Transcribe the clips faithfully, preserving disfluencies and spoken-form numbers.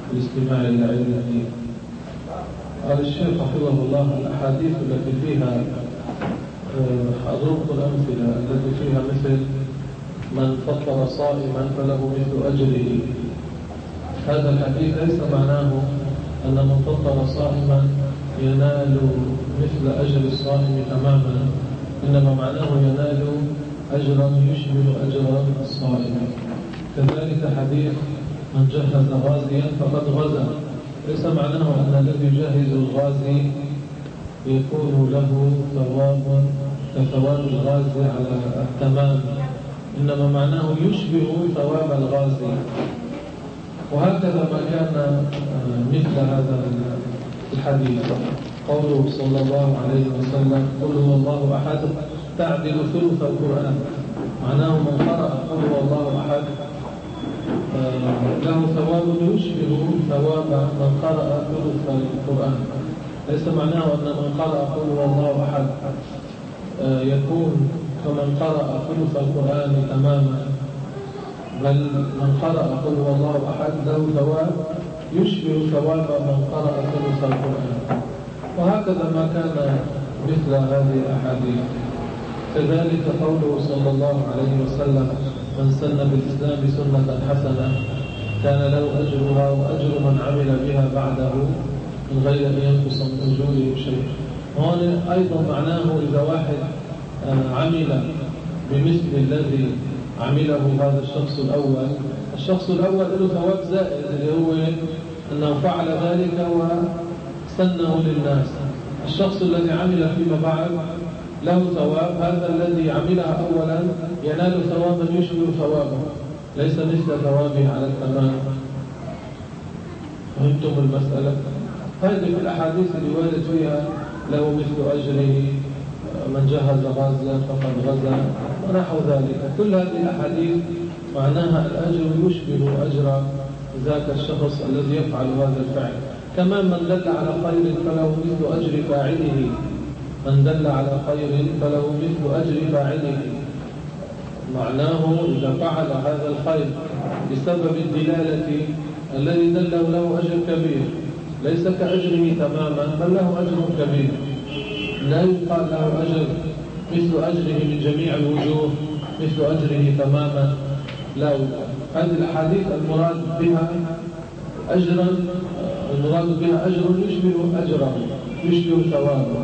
بالاستماع للعلم. قال الشيخ حفظه الله: الأحاديث التي فيها أضرب الأمثلة التي فيها مثل من فطر صائما فله مثل أجره، هذا الحديث ليس معناه أن من فطر صائما ينال مثل أجر الصائم تماما، إنما معناه ينال أجرا يشبه أجر الصائم. كذلك حديث من جهز غازيا فقد غزا، ليس معناه أن الذي يجهز الغازي يكون له ثواب كثواب الغازي على التمام، إنما معناه يشبه ثواب الغازي. وهكذا ما كان مثل هذا الحديث قوله صلى الله عليه وسلم: قل هو الله أحد تعدل ثلث القرآن، معناه من قرأ قل هو الله أحد له ثواب يشبه ثواب من قرأ ثلث القرآن. ليس معناه أن من قرأ قل هو الله أحد يكون كمن قرأ ثلث القرآن تماما، بل من قرأ قل هو الله أحد له ثواب يشبه ثواب من قرأ ثلث القرآن. وهكذا ما كان مثل هذه الأحاديث. كذلك قوله صلى الله عليه وسلم: من سن بالإسلام سنة حسنة كان له أجرها وأجر من عمل بها بعده من غير أن ينقص من أجورهم شيء. وهنا أيضا معناه إذا واحد عمل بمثل الذي عمله هذا الشخص الأول، الشخص الأول له ثواب زائد اللي هو أنه فعل ذلك وسنه للناس. الشخص الذي عمل فيما بعد له ثواب، هذا الذي عملها أولا ينال ثوابا يشبه ثوابه، ليس مثل ثوابه على التمام. فهمتم المسألة؟ هذه الأحاديث اللي وارد فيها له مثل أجره، من جهز غازيا فقد غزا ونحو ذلك، كل هذه الأحاديث معناها الأجر يشبه أجر ذاك الشخص الذي يفعل هذا الفعل. كمان من دل على خير فله مثل أجر فاعله، من دل على خير فله مثل أجر فاعله، معناه إذا فعل هذا الخير بسبب الدلالة الذي دله له أجر كبير، ليس كأجره تماما بل له أجر كبير، لا يقال له أجر مثل أجره من جميع الوجوه مثل أجره تماما، لا يقال. هذه الحديث المراد بها أجرا، المراد بها أجر يشبه أجره يشبه ثوابه.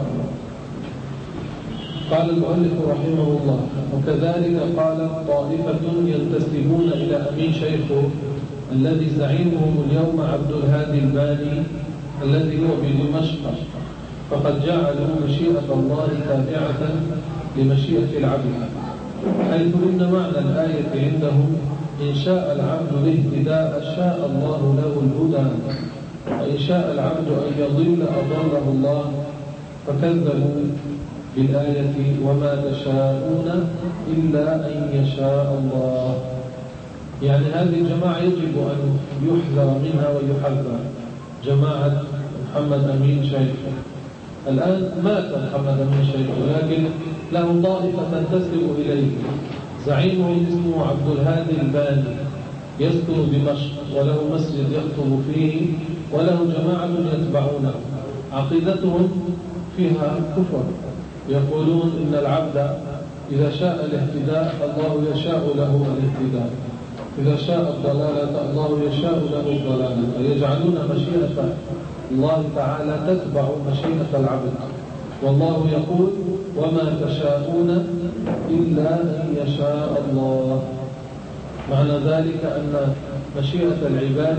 قال المؤلف رحمه الله: وكذلك قال طائفة ينتسبون إلى أمين شيخه الذي زعيمهم اليوم عبد الهادي الباني الذي هو بدمشق، فقد جعلوا مشيئة الله تابعة لمشيئة العبد، حيث إن معنى الآية عندهم: إن شاء العبد الاهتداء شاء الله له الهدى، وإن شاء العبد أن يضل أضله الله، فكذبوا بالآية: وما تشاءون إلا أن يشاء الله. يعني هذه الجماعة يجب أن يحذر منها ويحذر، جماعة محمد أمين شيخ. الآن مات محمد أمين شيخ، ولكن له طائفة تنتسب إليه، زعيمه اسمه عبد الهادي الباني، يسكن دمشق وله مسجد يخطب فيه وله جماعة يتبعونه. عقيدتهم فيها كفر، يقولون إن العبد إذا شاء الاهتداء الله يشاء له الاهتداء، إذا شاء الضلالة الله يشاء له الضلالة، فيجعلون مشيئة الله تعالى تتبع مشيئة العبد، والله يقول: وما تشاءون إلا أن يشاء الله. معنى ذلك أن مشيئة العباد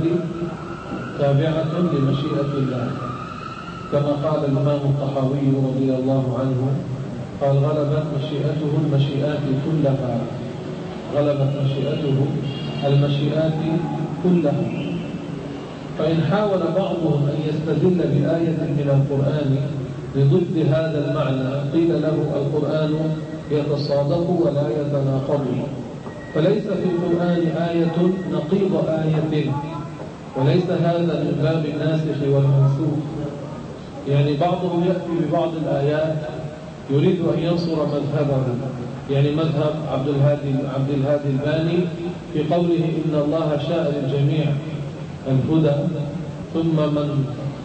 تابعة لمشيئة الله، كما قال الإمام الطحاوي رضي الله عنه، قال: غلبت مشيئته المشيئات كلها، غلبت مشيئته المشيئات كلها. فإن حاول بعضهم أن يستدل بآية من القرآن لضد هذا المعنى قيل له: القرآن يتصادق ولا يتناقض، فليس في القرآن آية نقيض آية، وليس هذا من باب الناسخ والمنسوخ. يعني بعضهم يأتي ببعض الآيات يريد أن ينصر مذهبه، يعني مذهب عبد الهادي عبد الهادي الباني في قوله: إن الله شاء للجميع الهدى، ثم من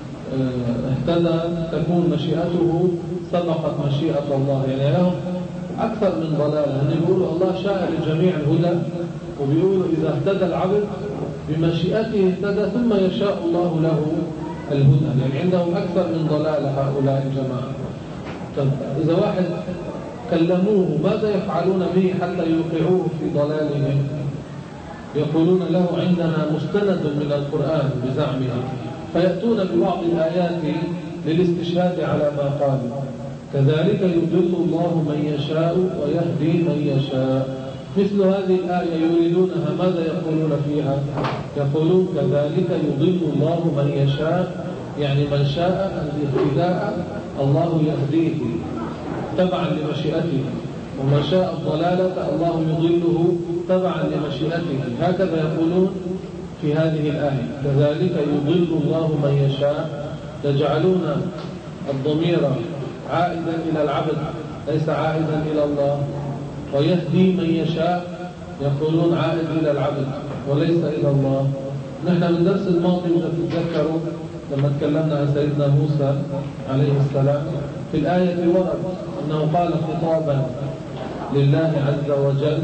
اهتدى تكون مشيئته سبقت مشيئة الله. يعني لهم أكثر من ضلالة، يعني بيقولوا الله شاء للجميع الهدى، وبيقولوا إذا اهتدى العبد بمشيئته اهتدى ثم يشاء الله له الهدى. يعني عندهم أكثر من ضلالة هؤلاء الجماعة. طب إذا واحد كلموه ماذا يفعلون به حتى يوقعوه في ضلالهم؟ يقولون له عندنا مستند من القرآن بزعمهم، فيأتون ببعض الآيات للاستشهاد على ما قالوا. كذلك يضل الله من يشاء ويهدي من يشاء. مثل هذه الآية يريدونها ماذا يقولون فيها؟ يقولون كذلك يضل الله من يشاء، يعني من شاء الاهتداء الله يهديه تبعا لمشيئته، ومن شاء الضلالة الله يضله تبعا لمشيئته. هكذا يقولون في هذه الآية، كذلك يضل الله من يشاء. يجعلون الضمير عائدا إلى العبد ليس عائدا إلى الله، ويهدي من يشاء يقولون عائد إلى العبد وليس إلى الله. نحن من درس الماضي إذا تتذكروا لما تكلمنا عن سيدنا موسى عليه السلام في الآية ورد أنه قال خطابا لله عز وجل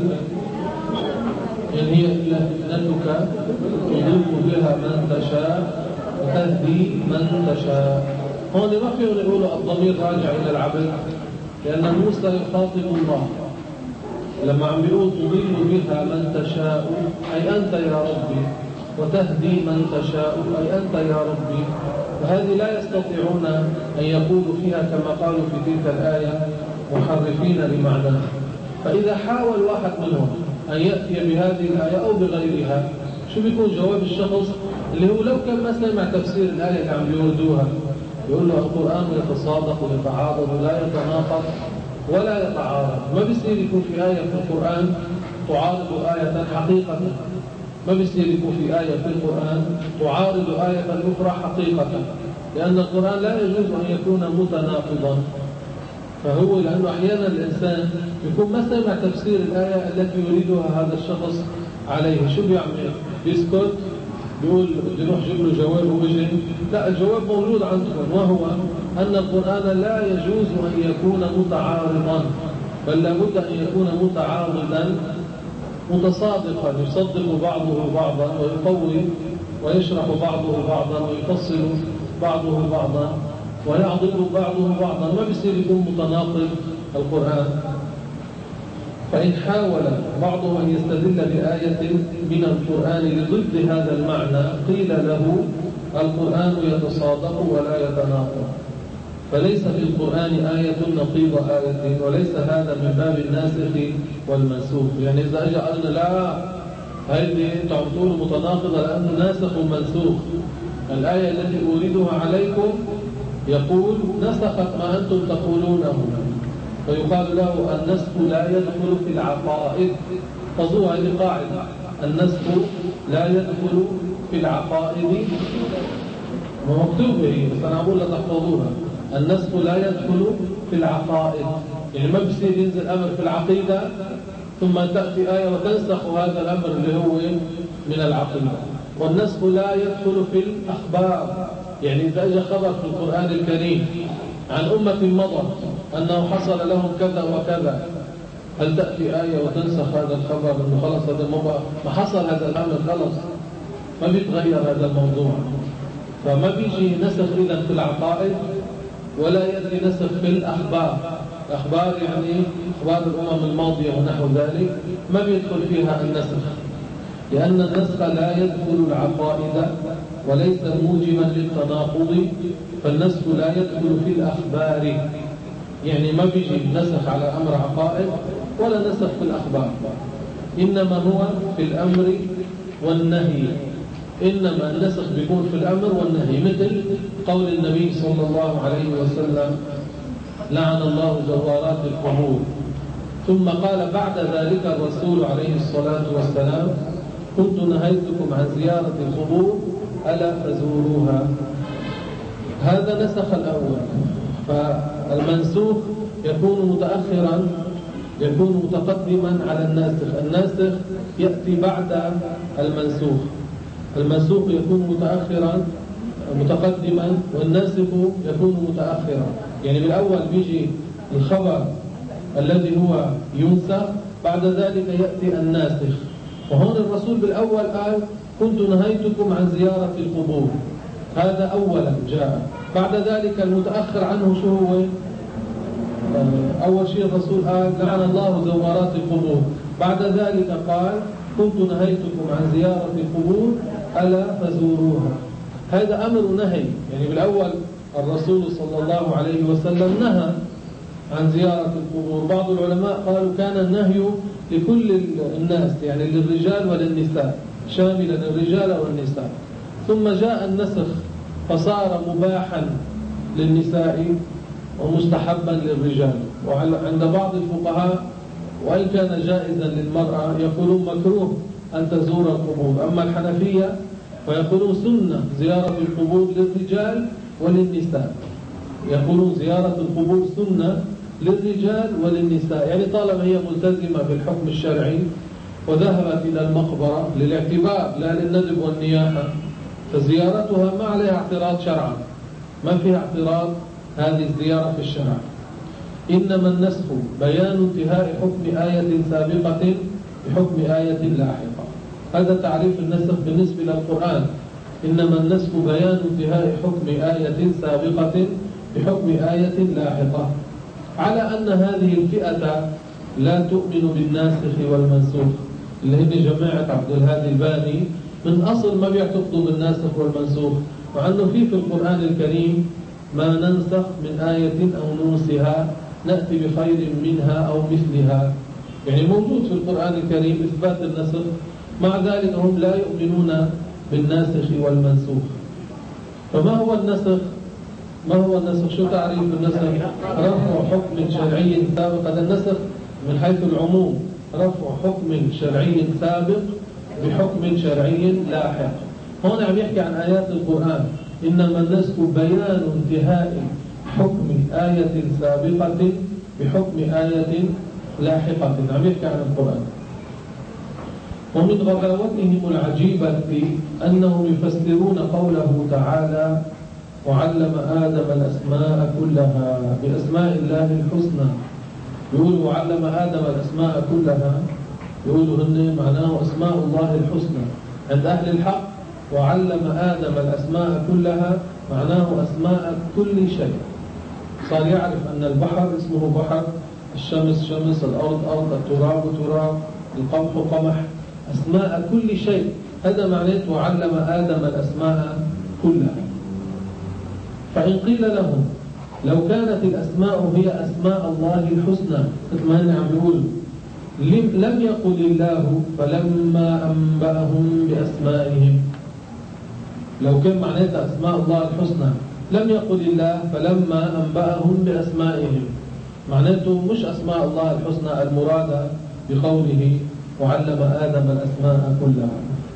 إن هي إلا فتنتك تضل بها من تشاء وتهدي من تشاء. هون ما فيه يقولوا الضمير راجع إلى العبد، لأن موسى يخاطب الله لما عم بيقول تضل بها من تشاء أي أنت يا ربي، وتهدي من تشاء أي أنت يا ربي. وهذه لا يستطيعون أن يقولوا فيها كما قالوا في تلك الآية محرفين لمعناها. فإذا حاول واحد منهم أن يأتي بهذه الآية أو بغيرها، شو بيكون جواب الشخص اللي هو لو كان ما سمع تفسير الآية اللي عم بيوردوها؟ يقول له القرآن يتصادق ويتعاضد ولا يتناقض ولا يتعارض. ما بيصير يكون في آية في القرآن تعارض آية حقيقة، ما بيصير يكون في آية في القرآن تعارض آية أخرى حقيقة، لأن القرآن لا يجوز أن يكون متناقضا. فهو لأنه أحيانا الإنسان يكون ما سمع تفسير الآية التي يريدها هذا الشخص عليه، شو بيعمل؟ يسكت، بيقول بدي نروح جيب له جواب وبيجي. لا، الجواب موجود عندكم، وهو أن القرآن لا يجوز أن يكون متعارضا، بل لابد أن يكون متعاضدا متصادقا، يصدق بعضه بعضا ويقوي ويشرح بعضه بعضا ويفصل بعضه بعضا ويعضد بعضه بعضا، ما بيصير يكون متناقض القرآن. فإن حاول بعضهم أن يستدل بآية من القرآن لضد هذا المعنى قيل له القرآن يتصادق ولا يتناقض، فليس في القرآن آية نقيض آية، وليس هذا من باب الناسخ والمنسوخ. يعني إذا أجى قالنا لا هذه أنتم عم تقولوا متناقضة لأنه ناسخ ومنسوخ، الآية التي أريدها عليكم يقول نسخت ما أنتم تقولونه، فيقال له النسخ لا يدخل في العقائد. فضوها هذه قاعدة، النسخ لا يدخل في العقائد، مكتوبة هي بس أنا أقول لك تحفظوها. النسخ لا يدخل في العقائد، يعني ما بصير ينزل أمر في العقيدة ثم تأتي آية وتنسخ هذا الأمر اللي هو من العقيدة. والنسخ لا يدخل في الأخبار، يعني إذا أجى خبر في القرآن الكريم عن أمة مضت أنه حصل لهم كذا وكذا، هل تأتي آية وتنسخ هذا الخبر أنه خلص هذا الموضوع ما حصل هذا الأمر خلص ما بيتغير هذا الموضوع؟ فما بيجي نسخ إذن في العقائد ولا يأتي نسخ في الأخبار. الأخبار يعني أخبار الأمم الماضية ونحو ذلك ما بيدخل فيها النسخ، لأن النسخ لا يدخل العقائد وليس موجبا للتناقض، فالنسخ لا يدخل في الأخبار، يعني ما بيجي نسخ على أمر عقائد ولا نسخ في الأخبار، إنما هو في الأمر والنهي. إنما النسخ بيكون في الأمر والنهي، مثل قول النبي صلى الله عليه وسلم لعن الله زوارات القبور، ثم قال بعد ذلك الرسول عليه الصلاة والسلام كنت نهيتكم عن زيارة القبور ألا فزوروها. هذا نسخ الأول. فالمنسوخ يكون متأخرا، يكون متقدما على الناسخ، الناسخ يأتي بعد المنسوخ، المنسوخ يكون متأخرا متقدما والناسخ يكون متأخرا. يعني بالأول بيجي الخبر الذي هو ينسخ، بعد ذلك يأتي الناسخ. وهون الرسول بالأول قال كنت نهيتكم عن زيارة القبور، هذا أولا جاء. بعد ذلك المتأخر عنه شو هو؟ أول شيء الرسول قال لعن الله زوارات القبور، بعد ذلك قال كنت نهيتكم عن زيارة القبور ألا فزوروها. هذا أمر نهي. يعني بالأول الرسول صلى الله عليه وسلم نهى عن زيارة القبور. بعض العلماء قالوا كان النهي لكل الناس، يعني للرجال وللنساء، شاملا الرجال والنساء. ثم جاء النسخ فصار مباحا للنساء ومستحبا للرجال. وعند بعض الفقهاء وإن كان جائزا للمرأة يقولون مكروه أن تزور القبور. أما الحنفية فيقولون سنة زيارة القبور للرجال وللنساء، يقولون زيارة القبور سنة للرجال وللنساء، يعني طالما هي ملتزمة بالحكم الشرعي وذهبت إلى المقبرة للاعتبار لا للندب والنياحة فزيارتها ما عليها اعتراض شرعا، ما فيها اعتراض هذه الزيارة في الشرع. إنما النسخ بيان انتهاء حكم آية سابقة بحكم آية لاحقة. هذا تعريف النسخ بالنسبة للقرآن. إنما النسخ بيان انتهاء حكم آية سابقة بحكم آية لاحقة، على أن هذه الفئة لا تؤمن بالناسخ والمنسوخ، اللي هن جماعة عبد الهادي الباني من أصل ما بيعتقدوا بالناسخ والمنسوخ، مع أنه في في القرآن الكريم ما ننسخ من آية أو ننسها نأتي بخير منها أو مثلها، يعني موجود في القرآن الكريم إثبات النسخ، مع ذلك هم لا يؤمنون بالناسخ والمنسوخ. فما هو النسخ؟ ما هو النسخ؟ شو تعريف النسخ؟ رفع حكم شرعي سابق. هذا النسخ من حيث العموم، رفع حكم شرعي سابق بحكم شرعي لاحق. هون عم يحكي عن آيات القرآن. إنما النسخ بيان انتهاء حكم آية سابقة بحكم آية لاحقة. عم يحكي عن القرآن. ومن غباوتهم العجيبة أنهم يفسرون قوله تعالى وعلم آدم الأسماء كلها بأسماء الله الحسنى. يقولوا وعلم آدم الأسماء كلها، يقولوا هن معناه أسماء الله الحسنى. عند أهل الحق وعلم آدم الأسماء كلها معناه أسماء كل شيء. صار يعرف أن البحر اسمه بحر، الشمس شمس، الأرض أرض، التراب تراب، القمح قمح، أسماء كل شيء. هذا معناه وعلم آدم الأسماء كلها. فإن قيل لهم لو كانت الأسماء هي أسماء الله الحسنى مثل ما نعم يقول لم يقل الله فلما أنبأهم بأسمائهم، لو كان معناتها أسماء الله الحسنى لم يقل الله فلما أنبأهم بأسمائهم، معناته مش أسماء الله الحسنى المرادة بقوله وعلم آدم الأسماء كلها،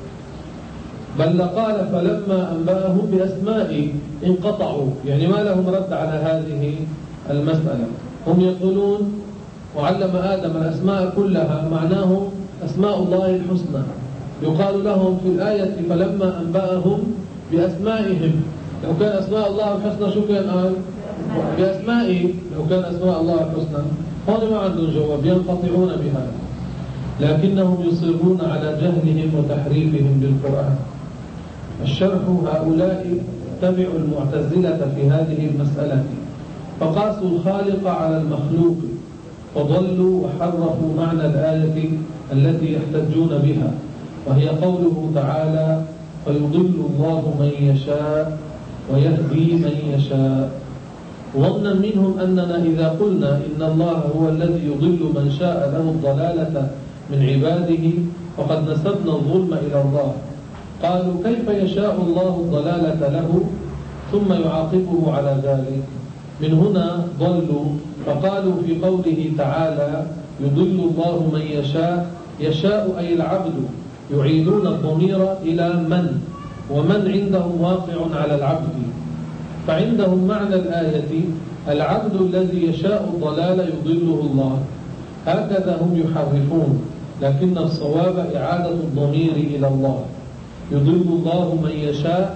بل لقال فلما أنبأهم بأسمائه انقطعوا، يعني ما لهم رد على هذه المسألة. هم يقولون وعلم آدم الأسماء كلها معناه أسماء الله الحسنى. يقال لهم في الآية فلما أنبأهم بأسمائهم، لو كان أسماء الله الحسنى شو كان قال؟ بأسمائه. لو كان أسماء الله الحسنى هون ما عندهم جواب، ينقطعون بهذا. لكنهم يصرون على جهلهم وتحريفهم بالقرآن. الشرح هؤلاء تبعوا المعتزلة في هذه المسألة، فقاسوا الخالق على المخلوق فضلوا وحرفوا معنى الآية التي يحتجون بها، وهي قوله تعالى فيضل الله من يشاء ويهدي من يشاء، ظنا منهم أننا إذا قلنا إن الله هو الذي يضل من شاء له الضلالة من عباده فقد نسبنا الظلم إلى الله. قالوا كيف يشاء الله الضلالة له ثم يعاقبه على ذلك؟ من هنا ضلوا، فقالوا في قوله تعالى يضل الله من يشاء، يشاء أي العبد، يعيدون الضمير إلى من، ومن عندهم واقع على العبد، فعندهم معنى الآية العبد الذي يشاء الضلال يضله الله. هكذا هم يحرفون، لكن الصواب إعادة الضمير إلى الله. يضل الله من يشاء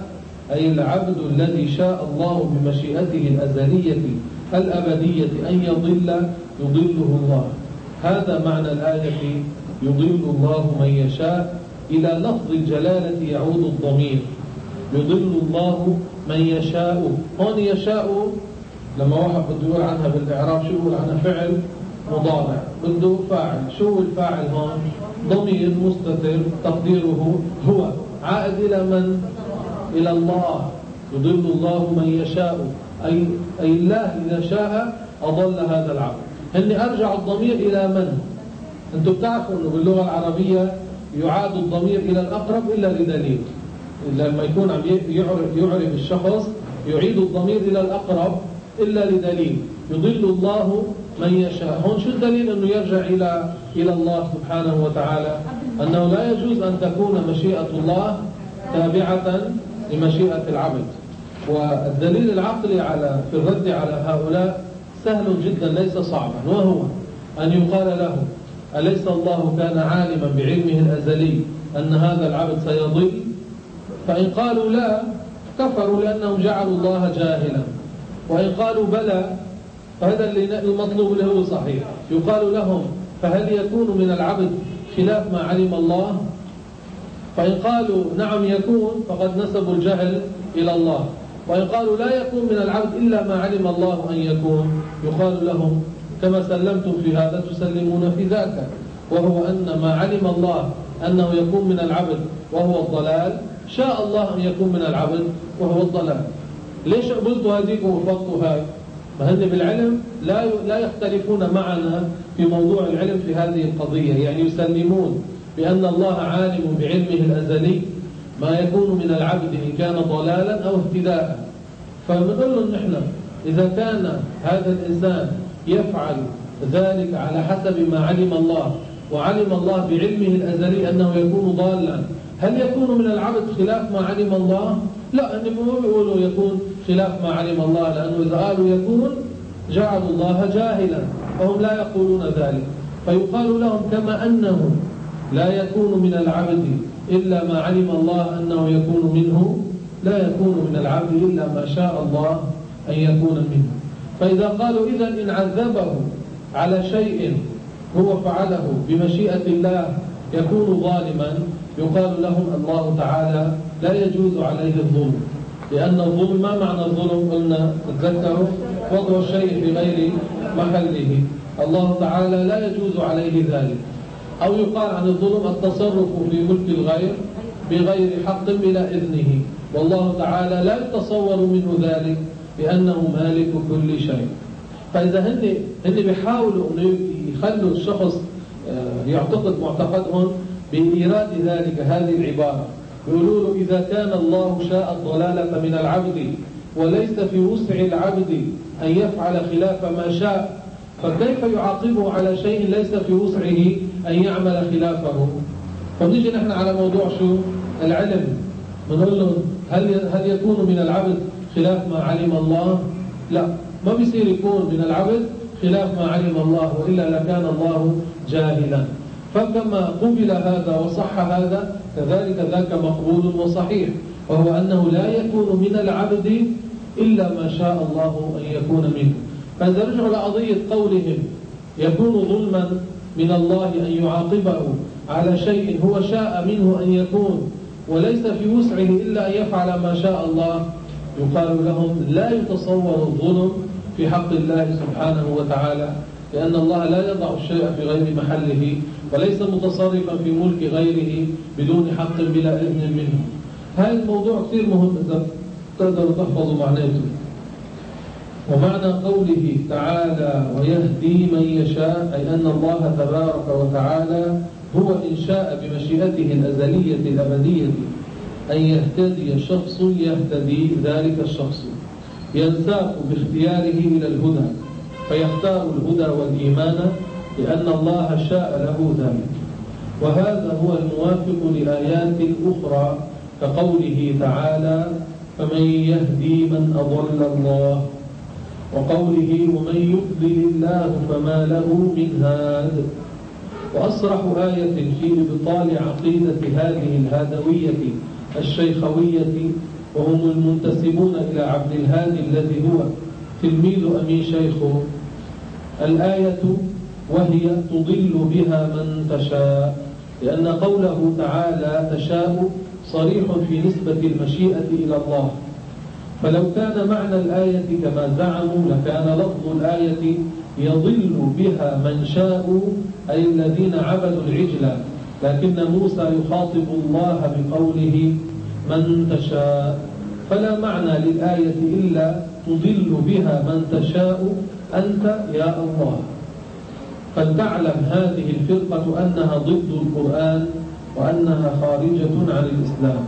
أي العبد الذي شاء الله بمشيئته الأزلية الأبدية أن يضل يضله الله. هذا معنى الآية يضل الله من يشاء. إلى لفظ الجلالة يعود الضمير، يضل الله من يشاء. هون يشاء لما واحد بده يقول عنها بالإعراب شو يقول عنها؟ فعل مضارع بده فاعل. شو الفاعل هون؟ ضمير مستتر تقديره هو، عائد إلى من؟ إلى الله. يضل الله من يشاء، أي, أي الله إذا شاء أضل هذا العبد. هني أرجع الضمير إلى من؟ أنتم بتعرفوا أنه باللغة العربية يعاد الضمير إلى الأقرب إلا لدليل. لما يكون عم يعرف, يعرف الشخص يعيد الضمير إلى الأقرب إلا لدليل. يضل الله من يشاء. هون شو الدليل أنه يرجع إلى إلى الله سبحانه وتعالى؟ أنه لا يجوز أن تكون مشيئة الله تابعة لمشيئة العبد. والدليل العقلي على في الرد على هؤلاء سهل جدا ليس صعبا، وهو أن يقال له: أليس الله كان عالما بعلمه الأزلي أن هذا العبد سيضل؟ فإن قالوا لا كفروا لأنهم جعلوا الله جاهلا. وإن قالوا بلى فهذا اللي المطلوب اللي هو صحيح. يقال لهم: فهل يكون من العبد خلاف ما علم الله؟ فإن قالوا نعم يكون فقد نسبوا الجهل إلى الله. وإن قالوا لا يكون من العبد إلا ما علم الله أن يكون، يقال لهم: كما سلمتم في هذا تسلمون في ذاك، وهو أن ما علم الله أنه يكون من العبد وهو الضلال، شاء الله أن يكون من العبد وهو الضلال. ليش قبلتوا هذيك ووفقتوا هذا؟ ما هن بالعلم لا لا يختلفون معنا في موضوع العلم في هذه القضية، يعني يسلمون بأن الله عالم بعلمه الأزلي ما يكون من العبد إن كان ضلالا أو اهتداء. فنقول لهم نحن: إذا كان هذا الإنسان يفعل ذلك على حسب ما علم الله، وعلم الله بعلمه الأزلي أنه يكون ضالا، هل يكون من العبد خلاف ما علم الله؟ لا، أنهم بيقولوا يكون خلاف ما علم الله، لأنه إذا قالوا يكون جعلوا الله جاهلا، فهم لا يقولون ذلك. فيقال لهم: كما أنه لا يكون من العبد إلا ما علم الله أنه يكون منه، لا يكون من العبد إلا ما شاء الله أن يكون منه. فإذا قالوا إذن إن عذبه على شيء هو فعله بمشيئة الله يكون ظالما، يقال لهم: الله تعالى لا يجوز عليه الظلم، لأن الظلم ما معنى الظلم؟ قلنا تذكروا: وضع الشيء في غير محله. الله تعالى لا يجوز عليه ذلك. أو يقال عن الظلم التصرف في ملك الغير بغير حق بلا إذنه، والله تعالى لا يتصور منه ذلك لأنه مالك كل شيء. فإذا هن هن بيحاولوا أن يخلوا الشخص يعتقد معتقدهم بإيراد ذلك هذه العبارة، يقولوا له: إذا كان الله شاء الضلالة من العبد وليس في وسع العبد أن يفعل خلاف ما شاء، فكيف يعاقبه على شيء ليس في وسعه أن يعمل خلافه؟ فبنيجي نحن على موضوع شو؟ العلم. بنقول له: هل هل يكون من العبد خلاف ما علم الله؟ لا، ما بيصير يكون من العبد خلاف ما علم الله، وإلا لكان الله جاهلا. فكما قبل هذا وصح هذا كذلك ذاك مقبول وصحيح، وهو أنه لا يكون من العبد إلا ما شاء الله أن يكون منه. فإذا رجعوا لقضية قولهم يكون ظلما من الله أن يعاقبه على شيء هو شاء منه أن يكون وليس في وسعه إلا أن يفعل ما شاء الله، يقال لهم: لا يتصور الظلم في حق الله سبحانه وتعالى، لأن الله لا يضع الشيء في غير محله، وليس متصرفا في ملك غيره بدون حق بلا إذن منه. هذا الموضوع كثير مهم إذا تقدروا تحفظوا معناته. ومعنى قوله تعالى: ويهدي من يشاء، أي أن الله تبارك وتعالى هو إن شاء بمشيئته الأزلية الأبدية أن يهتدي شخص يهتدي ذلك الشخص، ينساق باختياره إلى الهدى فيختار الهدى والإيمان لأن الله شاء له ذلك. وهذا هو الموافق لآيات أخرى كقوله تعالى: فمن يهدي من أضل الله، وقوله: ومن يضلل الله فما له من هاد. وأصرح آية في إبطال عقيدة هذه الهادوية الشيخوية وهم المنتسبون إلى عبد الهادي الذي هو تلميذ أمين شيخه الآية وهي تضل بها من تشاء، لأن قوله تعالى تشاء صريح في نسبة المشيئة إلى الله، فلو كان معنى الآية كما زعموا لكان لفظ الآية يضل بها من شاءوا أي الذين عبدوا العجل، لكن موسى يخاطب الله بقوله من تشاء، فلا معنى للآية إلا تضل بها من تشاء أنت يا الله. فلتعلم هذه الفرقة أنها ضد القرآن وأنها خارجة عن الإسلام.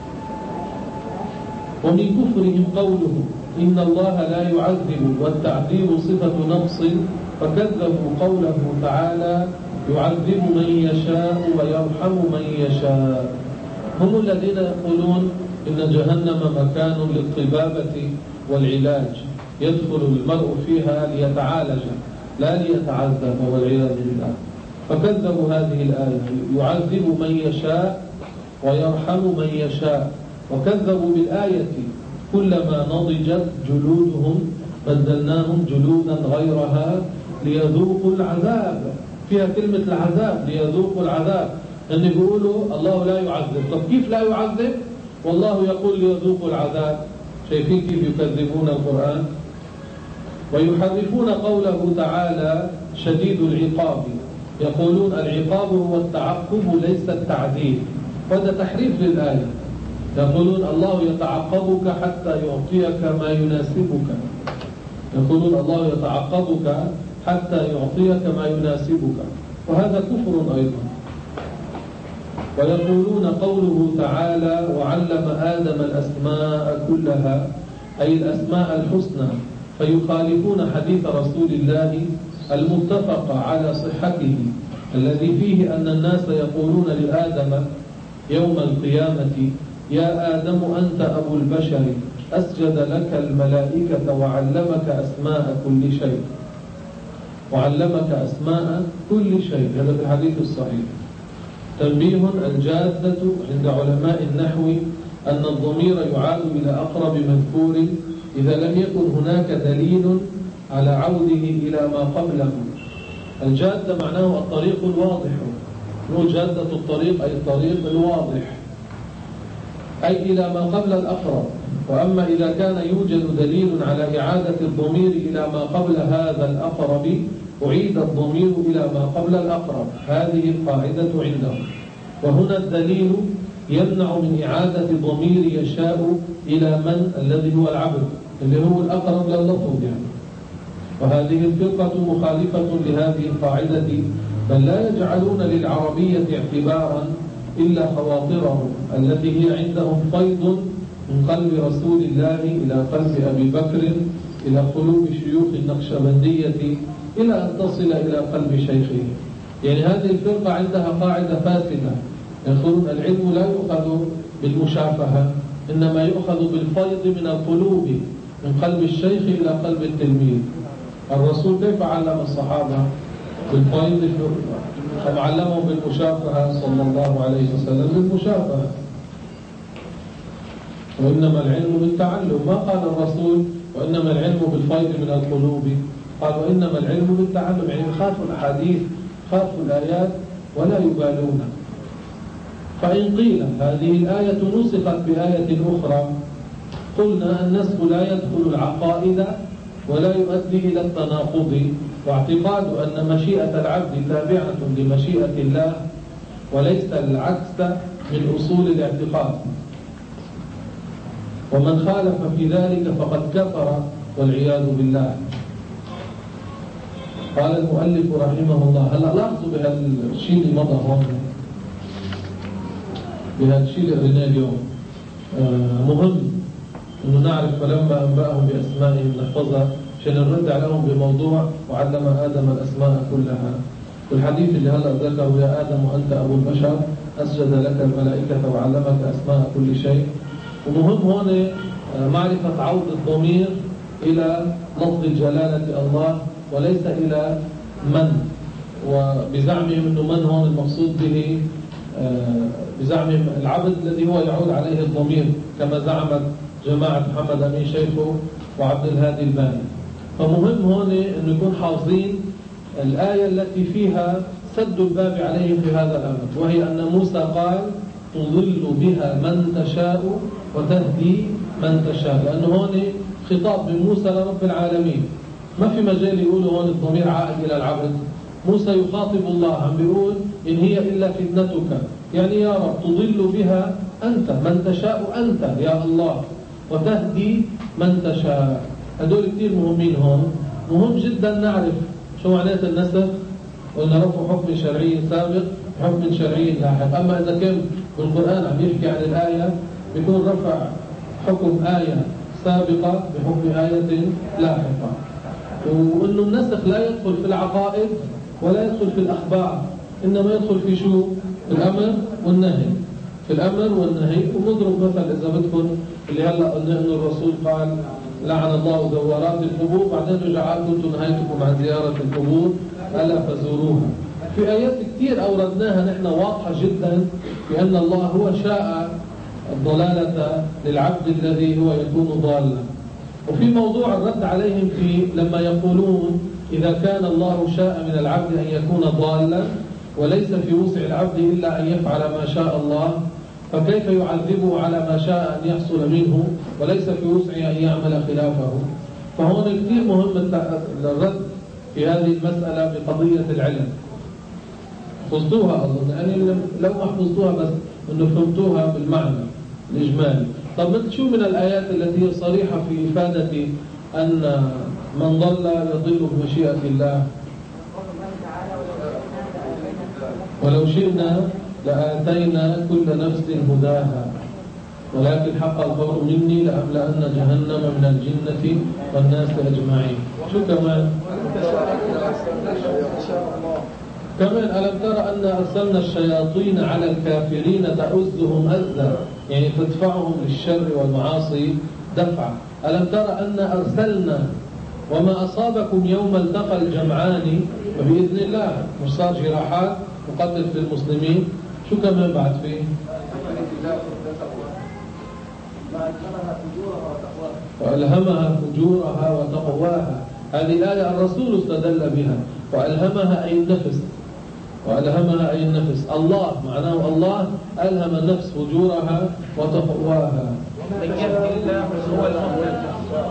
ومن كفرهم قوله إن الله لا يعذب والتعذيب صفة نقص، فكذبوا قوله تعالى يعذب من يشاء ويرحم من يشاء. هم الذين يقولون إن جهنم مكان للطبابة والعلاج، يدخل المرء فيها ليتعالج لا ليتعذب والعياذ بالله. فكذبوا هذه الآية يعذب من يشاء ويرحم من يشاء، وكذبوا بالآية كلما نضجت جلودهم بدلناهم جلودا غيرها ليذوقوا العذاب، فيها كلمة العذاب ليذوقوا العذاب، أن يقولوا الله لا يعذب. طب كيف لا يعذب والله يقول ليذوقوا العذاب؟ شايفين كيف يكذبون القرآن؟ ويحرفون قوله تعالى شديد العقاب، يقولون العقاب هو التعقب ليس التعذيب، وهذا تحريف للآية. يقولون الله يتعقبك حتى يعطيك ما يناسبك، يقولون الله يتعقبك حتى يعطيك ما يناسبك، وهذا كفر أيضا. ويقولون قوله تعالى وعلم آدم الأسماء كلها أي الأسماء الحسنى، فيخالفون حديث رسول الله المتفق على صحته الذي فيه أن الناس يقولون لآدم يوم القيامة يا آدم أنت أبو البشر أسجد لك الملائكة وعلمك أسماء كل شيء، وعلمك أسماء كل شيء، هذا في الحديث الصحيح. تنبيه الجادة عند علماء النحو أن الضمير يعاد إلى أقرب مذكور إذا لم يكن هناك دليل على عوده إلى ما قبله. الجادة معناه الطريق الواضح، نقول جادة الطريق أي الطريق الواضح، أي إلى ما قبل الأقرب. وأما إذا كان يوجد دليل على إعادة الضمير إلى ما قبل هذا الأقرب أعيد الضمير إلى ما قبل الأقرب، هذه القاعدة عندهم. وهنا الدليل يمنع من إعادة ضمير يشاء إلى من الذي هو العبد اللي هو الأقرب لللفظ يعني. وهذه الفرقة مخالفة لهذه القاعدة، بل لا يجعلون للعربية اعتبارا إلا خواطرهم التي هي عندهم فيض من قلب رسول الله إلى قلب أبي بكر إلى قلوب شيوخ النقشبندية إلى أن تصل إلى قلب شيخه. يعني هذه الفرقة عندها قاعدة فاسدة، يقولون العلم لا يؤخذ بالمشافهة، إنما يؤخذ بالفيض من القلوب من قلب الشيخ إلى قلب التلميذ. الرسول كيف علم الصحابة؟ بالفيض، كما علمهم بالمشافهة صلى الله عليه وسلم بالمشافهة. وإنما العلم بالتعلم، ما قال الرسول وإنما العلم بالفيض من القلوب، قال وإنما العلم بالتعلم، يعني خافوا الأحاديث خافوا الآيات ولا يبالون. فإن قيل هذه الآية نسخت بآية أخرى قلنا النسخ لا يدخل العقائد ولا يؤدي إلى التناقض، واعتقاد أن مشيئة العبد تابعة لمشيئة الله وليس العكس من أصول الاعتقاد، ومن خالف في ذلك فقد كفر والعياذ بالله. قال المؤلف رحمه الله، هلا لاحظوا بهالشيء اللي مضى هون، بهالشيء اللي قريناه اليوم آه مهم انه نعرف فلما انبأهم باسمائهم نحفظها عشان نرد عليهم بموضوع وعلم ادم الاسماء كلها. والحديث اللي هلا ذكره يا ادم انت ابو البشر اسجد لك الملائكه وعلمك اسماء كل شيء. ومهم هون معرفه عود الضمير الى لفظ الجلاله الله وليس إلى من، وبزعمهم أنه من هون المقصود به بزعم العبد الذي هو يعود عليه الضمير كما زعمت جماعة محمد أمين شيخو وعبد الهادي الباني. فمهم هون أن نكون حافظين الآية التي فيها سد الباب عليهم في هذا الأمر، وهي أن موسى قال تضل بها من تشاء وتهدي من تشاء، لأنه هون خطاب من موسى لرب العالمين، ما في مجال يقولوا هون الضمير عائد إلى العبد. موسى يخاطب الله عم بيقول إن هي إلا فتنتك، يعني يا رب تضل بها أنت من تشاء أنت يا الله، وتهدي من تشاء. هدول كتير مهمين هون. مهم جدا نعرف شو معنات النسخ، قلنا رفع حكم شرعي سابق حكم شرعي لاحق. أما إذا كان بالقرآن عم يحكي عن الآية بيكون رفع حكم آية سابقة بحكم آية لاحقة. وإنه النسخ لا يدخل في العقائد ولا يدخل في الأخبار، إنما يدخل في شو؟ في الأمر والنهي، في الأمر والنهي. ونضرب مثل إذا بدكم اللي هلأ قلنا إنه الرسول قال لعن الله زوارات القبور، بعدين رجع قال كنت نهيتكم عن زيارة القبور ألا فزوروها. في آيات كثير أوردناها نحن واضحة جدا بأن الله هو شاء الضلالة للعبد الذي هو يكون ضالا. وفي موضوع الرد عليهم في لما يقولون إذا كان الله شاء من العبد أن يكون ضالا وليس في وسع العبد إلا أن يفعل ما شاء الله، فكيف يعذبه على ما شاء أن يحصل منه وليس في وسعه أن يعمل خلافه؟ فهون كثير مهم الرد في هذه المسألة بقضية العلم. حفظتوها أظن، يعني لو ما حفظتوها بس أنه فهمتوها بالمعنى الإجمالي. طب مثل شو من الآيات التي هي صريحة في إفادة أن من ضل يضل بمشيئة الله؟ ولو شئنا لآتينا كل نفس هداها ولكن حق القول مني لأملأن جهنم من الجنة والناس أجمعين. شو كمان؟ كمان ألم ترى أن أرسلنا الشياطين على الكافرين تؤزهم أزا، يعني تدفعهم للشر والمعاصي دفعا. ألم ترى أن أرسلنا وما أصابكم يوم التقى الجمعان وبإذن الله، مش صار جراحات وقتل في المسلمين. شو كمان بعد فيه؟ وألهمها فجورها وتقواها. هذه الآية الرسول استدل بها. وألهمها أي النفس، وألهمها أي النفس. الله معناه الله ألهم النفس فجورها وتقواها. من يهد الله هو المهتد.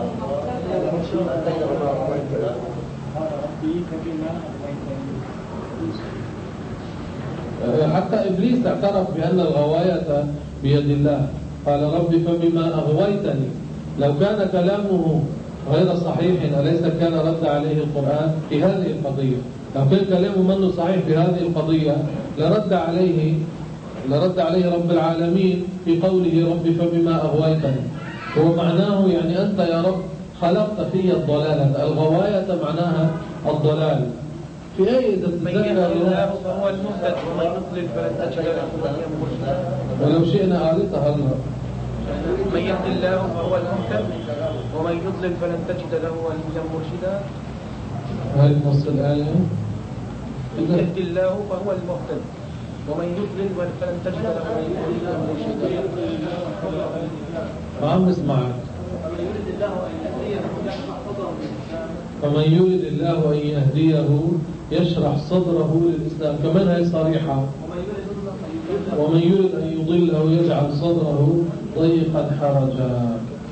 حتى إبليس اعترف بأن الغواية بيد الله، قال رب فبما أغويتني. لو كان كلامه غير صحيح أليس كان رد عليه القرآن في هذه القضية؟ لو كان كلامه منه صحيح في هذه القضية لرد عليه لرد عليه رب العالمين في قوله رب فبما أغويتني. هو معناه يعني أنت يا رب خلقت في الضلالة. الغواية معناها الضلال. في أي إذا تذكر الله فهو المهتد ومن يضلل فلن تجد له وليا مرشدا. ولو شئنا آلتها هلا. من يهد الله فهو المهتد ومن يضلل فلن تجد له وليا مرشدا. هاي نص الآية. من يهد الله فهو المهتد ومن يضلل فلن تجد له وليا مرشدا. ما عم نسمعك. فمن يريد الله أن يهديه يشرح صدره للإسلام. كمان هي صريحة. ومن يريد أن يضله يجعل صدره ضيقا حرجا.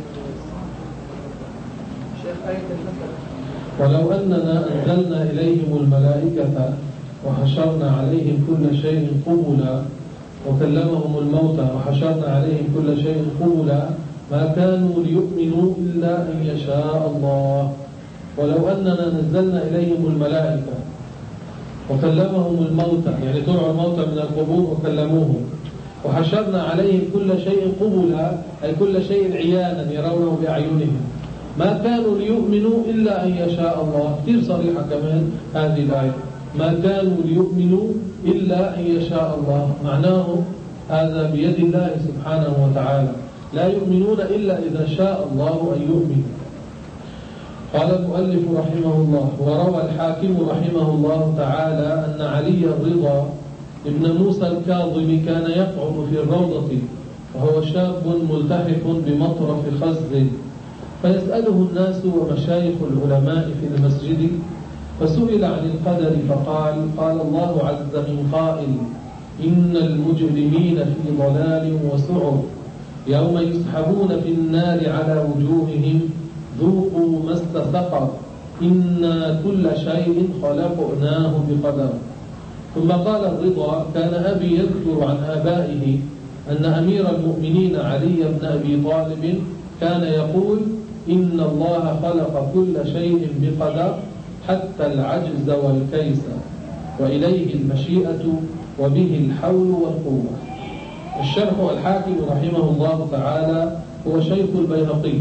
ولو أننا أنزلنا إليهم الملائكة وحشرنا عليهم كل شيء قبلا وكلمهم الموتى وحشرنا عليهم كل شيء قبلا ما كانوا ليؤمنوا إلا أن يشاء الله. ولو أننا نزلنا إليهم الملائكة وكلمهم الموتى، يعني طلعوا الموتى من القبور وكلموهم، وحشرنا عليهم كل شيء قبلا أي كل شيء عيانا يرونه بأعينهم، ما كانوا ليؤمنوا إلا أن يشاء الله. كثير صريحة كمان هذه الآية، ما كانوا ليؤمنوا إلا أن يشاء الله. معناه هذا بيد الله سبحانه وتعالى، لا يؤمنون إلا إذا شاء الله أن يؤمنوا. قال المؤلف رحمه الله: وروى الحاكم رحمه الله تعالى أن علي الرضا ابن موسى الكاظم كان يقعد في الروضة وهو شاب ملتحف بمطرف خز، فيسأله الناس ومشايخ العلماء في المسجد، فسئل عن القدر فقال: قال الله عز من قائل: إن المجرمين في ضلال وسعر يوم يسحبون في النار على وجوههم ذوقوا مس سقر إنا كل شيء خلقناه بقدر. ثم قال الرضا: كان أبي يذكر عن آبائه أن أمير المؤمنين علي بن أبي طالب كان يقول: إن الله خلق كل شيء بقدر حتى العجز والكيس وإليه المشيئة وبه الحول والقوة. الشرح الحاكم رحمه الله تعالى هو شيخ البيهقي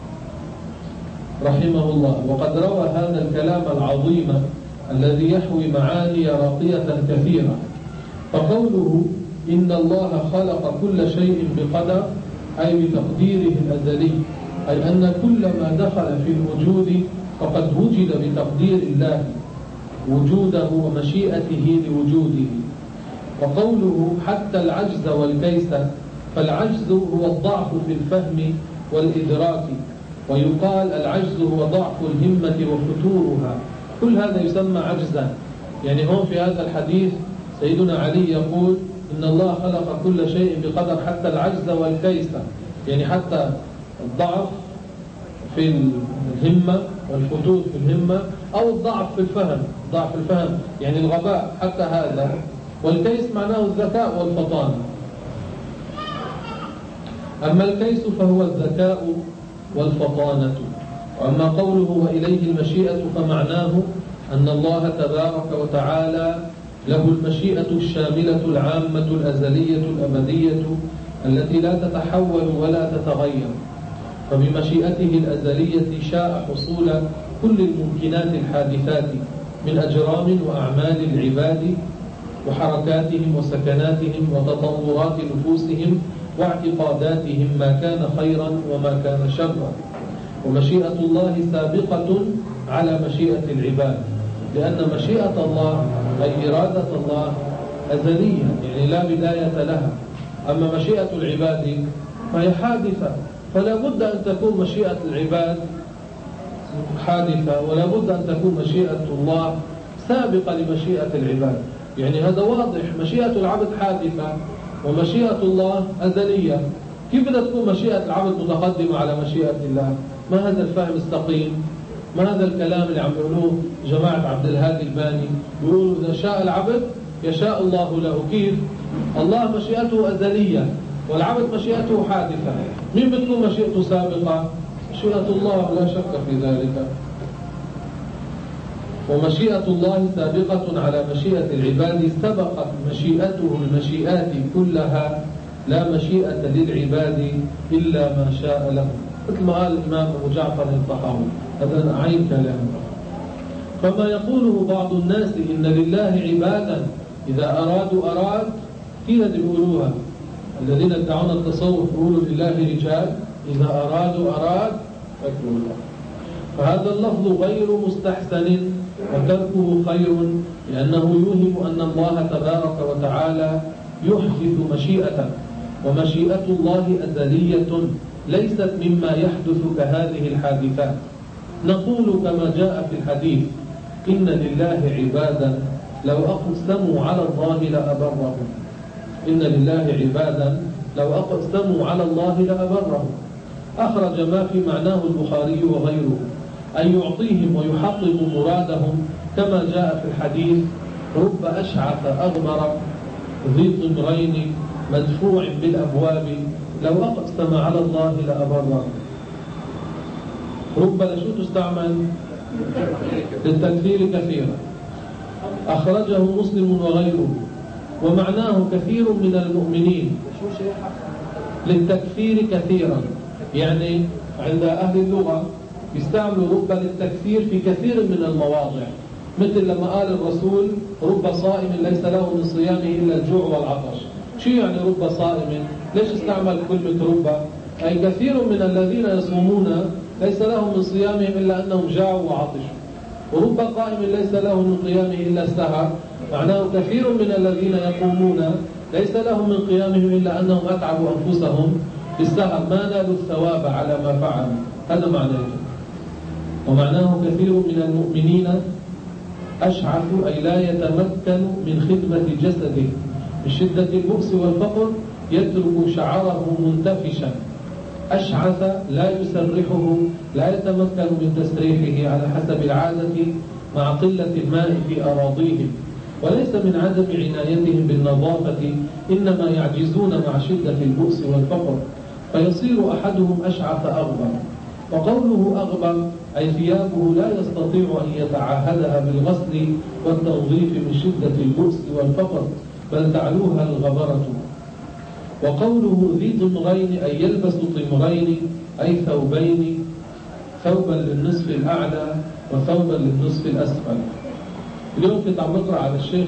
رحمه الله، وقد روى هذا الكلام العظيم الذي يحوي معاني راقية كثيرة. فقوله إن الله خلق كل شيء بقدر أي بتقديره الأزلي، أي أن كل ما دخل في الوجود فقد وجد بتقدير الله وجوده ومشيئته لوجوده. وقوله حتى العجز والكيس، فالعجز هو الضعف في الفهم والإدراك، ويقال العجز هو ضعف الهمة وفتورها، كل هذا يسمى عجزا. يعني هون في هذا الحديث سيدنا علي يقول إن الله خلق كل شيء بقدر حتى العجز والكيس، يعني حتى الضعف في الهمة والفتور في الهمة، أو الضعف في الفهم، ضعف الفهم يعني الغباء حتى هذا، والكيس معناه الذكاء والفطانة. أما الكيس فهو الذكاء والفطانة. وأما قوله وإليه المشيئة فمعناه أن الله تبارك وتعالى له المشيئة الشاملة العامة الأزلية الأبدية التي لا تتحول ولا تتغير، فبمشيئته الأزلية شاء حصول كل الممكنات الحادثات من أجرام وأعمال العباد وحركاتهم وسكناتهم وتطورات نفوسهم واعتقاداتهم، ما كان خيرا وما كان شرا. ومشيئة الله سابقة على مشيئة العباد، لأن مشيئة الله أي إرادة الله أزلية، يعني لا بداية لها. أما مشيئة العباد فهي حادثة، فلا بد أن تكون مشيئة العباد حادثة، ولا بد أن تكون مشيئة الله سابقة لمشيئة العباد. يعني هذا واضح، مشيئة العبد حادثة ومشيئة الله أزلية، كيف بدها تكون مشيئة العبد متقدمة على مشيئة الله؟ ما هذا الفهم السقيم؟ ما هذا الكلام اللي عم يقولوه جماعة عبد الهادي الباني؟ يقولوا إذا شاء العبد يشاء الله له. كيف؟ الله مشيئته أزلية والعبد مشيئته حادثة، مين بتكون مشيئته سابقة؟ مشيئة الله لا شك في ذلك. ومشيئة الله سابقة على مشيئة العباد، سبقت مشيئته المشيئات كلها، لا مشيئة للعباد إلا ما شاء له، مثل ما قال الإمام أبو جعفر الطحاوي، هذا عين كلام. فما يقوله بعض الناس إن لله عبادا إذا أرادوا أراد، كيف بيقولوها؟ الذين يدعون التصوف يقولوا لله رجال إذا أرادوا أراد فكروا الله. فهذا اللفظ غير مستحسن وتركه خير، لأنه يوهم أن الله تبارك وتعالى يحدث مشيئة، ومشيئة الله أزلية ليست مما يحدث كهذه الحادثات. نقول كما جاء في الحديث: إن لله عبادا لو أقسموا على الله لأبرهم. إن لله عبادا لو أقسموا على الله لأبرهم. أخرج ما في معناه البخاري وغيره، أن يعطيهم ويحقق مرادهم، كما جاء في الحديث: رب أشعث أغبر ذي طمرين مدفوع بالأبواب لو أقسم على الله لأبره. رب لشو تستعمل؟ للتكثير كثيرا. أخرجه مسلم وغيره، ومعناه كثير من المؤمنين، للتكثير كثيرا، يعني عند أهل اللغة يستعملوا رب للتكثير في كثير من المواضع، مثل لما قال الرسول: رب صائم ليس له من صيامه إلا الجوع والعطش. شو يعني رب صائم؟ ليش استعمل كلمة رب؟ أي كثير من الذين يصومون ليس لهم من صيامهم إلا أنهم جاعوا وعطشوا. ورب قائم ليس له من قيامه إلا السهر، معناه كثير من الذين يقومون ليس لهم من قيامهم إلا أنهم أتعبوا أنفسهم بالسهر، ما نالوا الثواب على ما فعلوا. هذا معناه. ومعناه كثير من المؤمنين أشعث أي لا يتمكن من خدمة جسده من شدة البؤس والفقر، يترك شعره منتفشا. أشعث لا يسرحه، لا يتمكن من تسريحه على حسب العادة مع قلة الماء في أراضيهم، وليس من عدم عنايتهم بالنظافة، إنما يعجزون مع شدة البؤس والفقر، فيصير أحدهم أشعث أغبر. وقوله أغبر أي ثيابه لا يستطيع أن يتعاهدها بالغسل والتنظيف من شدة البؤس والفقر، بل تعلوها الغبرة. وقوله ذي ضمرين أي يلبس ضمرين أي ثوبين، ثوبا للنصف الأعلى وثوبا للنصف الأسفل. اليوم كنت عم بقرأ على الشيخ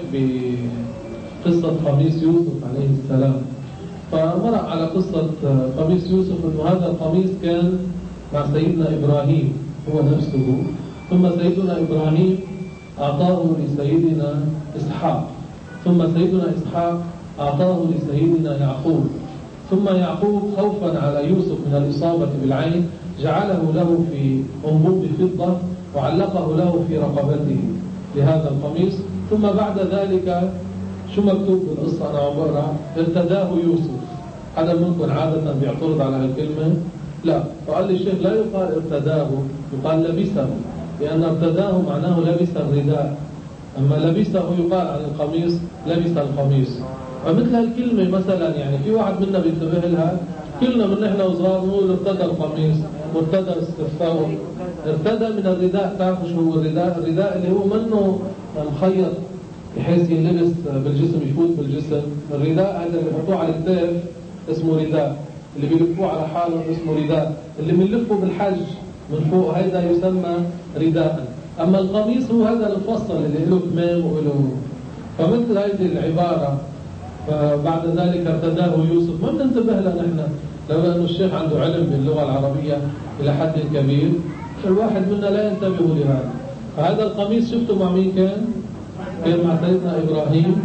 بقصة قميص يوسف عليه السلام، فمرأ على قصة قميص يوسف أنه هذا القميص كان مع سيدنا إبراهيم هو نفسه، ثم سيدنا إبراهيم أعطاه لسيدنا إسحاق، ثم سيدنا إسحاق أعطاه لسيدنا يعقوب، ثم يعقوب خوفا على يوسف من الإصابة بالعين جعله له في أنبوب فضة وعلقه له في رقبته لهذا القميص. ثم بعد ذلك شو مكتوب بالقصة أنا عم بقرأ؟ ارتداه يوسف. هذا منكم عادة بيعترض على هالكلمة؟ لا، فقال لي الشيخ لا يقال ارتداه، يقال لبسه، لأن ارتداه معناه لبس الرداء، أما لبسه يقال عن القميص لبس القميص. فمثل هالكلمة مثلا يعني في واحد منا بينتبه لها، كلنا من نحن وصغار نقول ارتدى القميص وارتدى الثوب. ارتدى من الرداء، تعرفوا شو هو الرداء؟ الرداء اللي هو منه مخيط بحيث ينلبس بالجسم، يفوت بالجسم. الرداء هذا اللي بيحطوه على الكتاف اسمه رداء، اللي بيلفوه على حاله اسمه رداء، اللي بنلفه بالحج من فوق هذا يسمى رداء. أما القميص هو هذا المفصل اللي له كمام وله. فمثل هذه العبارة فبعد ذلك ارتداه يوسف ما بننتبه لها نحن، لولا أنه الشيخ عنده علم باللغة العربية إلى حد كبير، الواحد منا لا ينتبه لهذا. فهذا القميص شفته مع مين كان؟ كان مع سيدنا إبراهيم،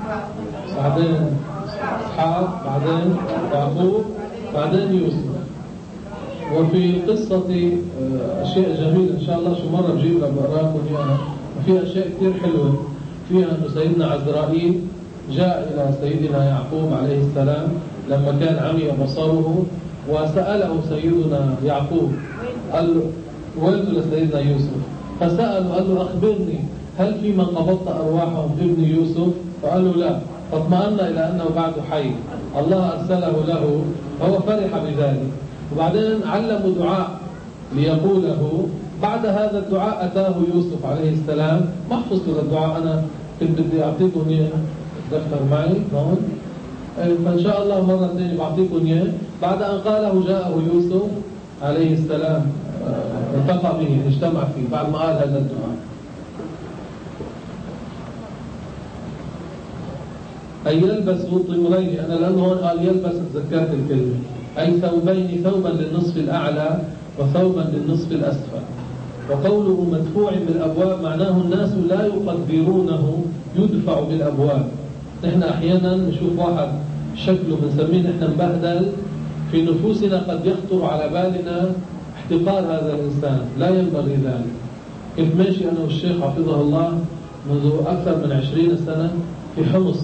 بعدين إسحاق، بعدين يعقوب، بعدين يوسف. وفي قصة أشياء جميلة إن شاء الله شو مرة بجيب لك بقراكم إياها، وفيها أشياء كثير حلوة. فيها أنه سيدنا عزرائيل جاء إلى سيدنا يعقوب عليه السلام لما كان عمي بصره، وسأله سيدنا يعقوب قال له وين لسيدنا يوسف؟ فسأله قال له أخبرني هل في من قبضت أرواحهم ابن يوسف؟ فقال له لا، فاطمأن إلى أنه بعد حي، الله أرسله له، فهو فرح بذلك. وبعدين علموا دعاء ليقوله، بعد هذا الدعاء أتاه يوسف عليه السلام. ما حفظت الدعاء، أنا كنت بدي أعطيكم إياه، دفتر معي هون، فإن شاء الله مرة ثانية بعطيكم إياه. بعد أن قاله جاءه يوسف عليه السلام، التقى به، اجتمع فيه بعد ما قال هذا الدعاء. أي يلبس طمرين، أنا لأنه هون قال يلبس تذكرت الكلمة، أي ثوبين، ثوبا للنصف الأعلى وثوبا للنصف الأسفل. وقوله مدفوع بالأبواب معناه الناس لا يقدرونه يدفع بالأبواب. نحن أحيانا نشوف واحد شكله بنسميه نحن مبهدل، في نفوسنا قد يخطر على بالنا احتقار هذا الإنسان، لا ينبغي ذلك. كنت ماشي أنا والشيخ حفظه الله منذ أكثر من عشرين سنة في حمص،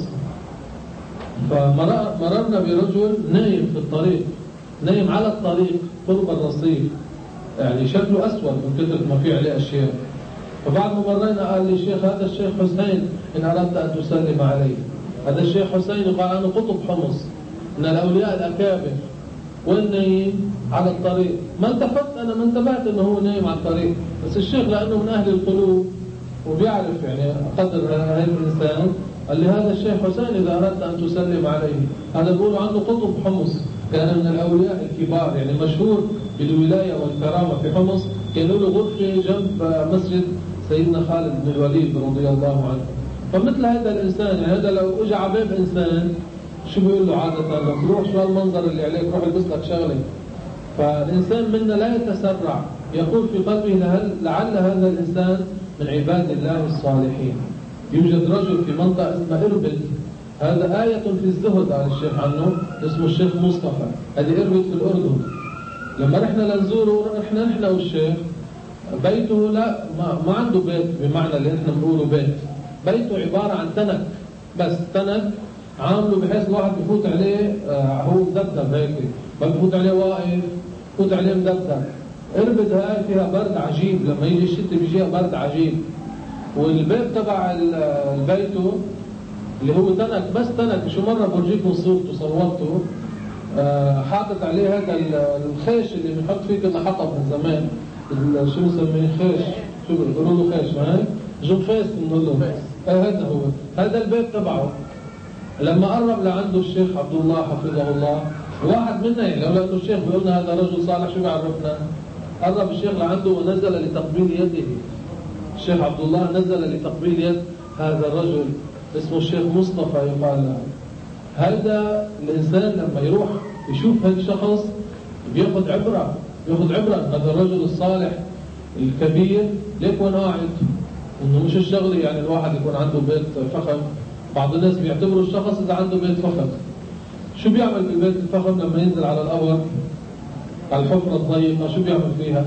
فمررنا برجل نايم في الطريق، نايم على الطريق قرب الرصيف، يعني شكله أسود من كثر ما في عليه أشياء. فبعد ما مرينا قال لي الشيخ هذا الشيخ حسين إن أردت أن تسلم عليه. هذا الشيخ حسين قال أنا قطب حمص من الأولياء الأكابر، وين نايم على الطريق. ما التفت أنا ما انتبهت أنه هو نايم على الطريق، بس الشيخ لأنه من أهل القلوب وبيعرف يعني قدر هذا الإنسان قال لي هذا الشيخ حسين إذا أردت أن تسلم عليه. هذا بيقولوا عنه قطب حمص، كان من الأولياء الكبار، يعني مشهور بالولاية والكرامة في حمص. كانوا له غرفة جنب مسجد سيدنا خالد بن الوليد رضي الله عنه. فمثل هذا الإنسان يعني هذا لو اجى على باب إنسان شو بيقول له عادة؟ لك روح شو المنظر اللي عليك، روح البس لك شغلة. فالإنسان منا لا يتسرع، يقول في قلبه لعل هذا الإنسان من عباد الله الصالحين. يوجد رجل في منطقة اسمها إربد، هذا آية في الزهد على الشيخ عنه، اسمه الشيخ مصطفى. هذه إربد في الأردن. لما رحنا لنزوره رحنا نحن والشيخ، بيته لا ما, ما عنده بيت بمعنى اللي احنا بنقوله بيت، بيته عبارة عن تنك، بس تنك عامله بحيث الواحد بفوت عليه آه هو مدبدب هيك، ما بفوت عليه واقف، بفوت عليه مدبدب. إربد هاي فيها برد عجيب، لما يجي الشتاء بيجيها برد عجيب. والبيت تبع البيته اللي هو تنك، بس تنك، شو مرة برجيكم صورته صورته، آه حاطط عليه هذا الخيش اللي بنحط فيه كنا حطب من زمان، شو نسميه خيش، شو بيقولوا له خيش، ما هي جنفاس بنقول له، هذا هو، هذا البيت تبعه. لما قرب لعنده الشيخ عبد الله حفظه الله، واحد منا يعني لو لانه الشيخ بيقولنا هذا رجل صالح شو بيعرفنا؟ قرب الشيخ لعنده ونزل لتقبيل يده. الشيخ عبد الله نزل لتقبيل يد هذا الرجل اسمه الشيخ مصطفى يقال له. هذا الإنسان لما يروح يشوف هذا الشخص بياخذ عبرة، بياخذ عبرة هذا الرجل الصالح الكبير ليكون قاعد، إنه مش الشغل يعني الواحد يكون عنده بيت فخم. بعض الناس بيعتبروا الشخص إذا عنده بيت فخم شو بيعمل في البيت الفخم لما ينزل على القبر على الحفرة الضيقة شو بيعمل فيها؟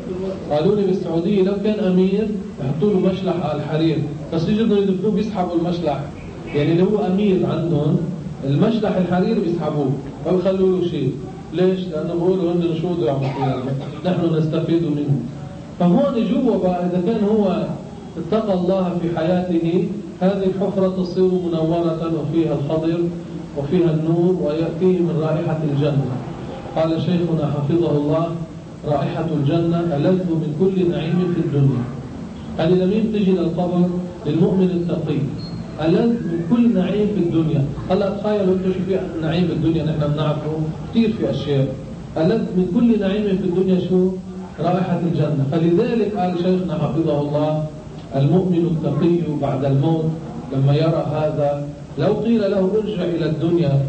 قالوا لي بالسعودية لو كان أمير يحطوا له مشلح على الحرير، بس يجوا يدفنوه بيسحبوا المشلح، يعني اللي هو أمير عندهم المشلح الحرير بيسحبوه ما بيخلوا له شيء. ليش؟ لأنه بيقولوا هن شو بده يعمل فيها، نحن نستفيد منه. فهون جوا بقى إذا كان هو اتقى الله في حياته هذه الحفرة تصير منورة وفيها الخضر وفيها النور ويأتيه من رائحة الجنة. قال شيخنا حفظه الله: رائحة الجنة ألذ من كل نعيم في الدنيا. هذه لمين تجي للقبر؟ للمؤمن التقي. ألذ من كل نعيم في الدنيا. هلا تخيلوا انتم شو في نعيم في الدنيا نحن بنعرفه كثير في أشياء. ألذ من كل نعيم في الدنيا شو؟ رائحة الجنة. فلذلك قال شيخنا حفظه الله: المؤمن التقي بعد الموت لما يرى هذا لو قيل له ارجع إلى الدنيا